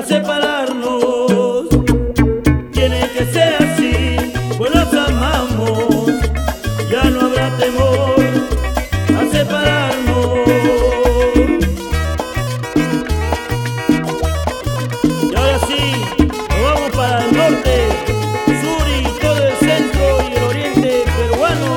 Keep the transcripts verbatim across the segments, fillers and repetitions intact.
a separarnos. Tiene que ser así, pues nos amamos, ya no habrá temor a separarnos. Y ahora sí, nos vamos para el norte, sur y todo el centro y el oriente peruano.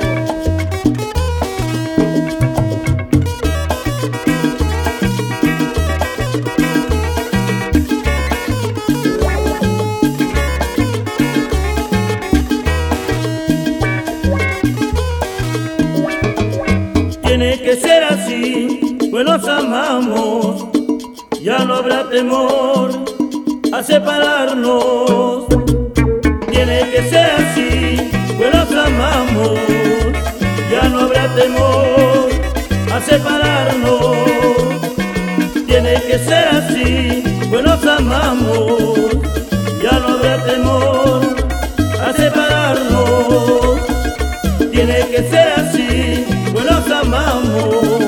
Tiene que ser así, pues nos amamos, ya no habrá temor a separarnos. Tiene que ser así, pues nos amamos, ya no habrá temor a separarnos. Tiene que ser así, pues nos amamos, ya no habrá temor a separarnos. Tiene que ser así, pues nos amamos,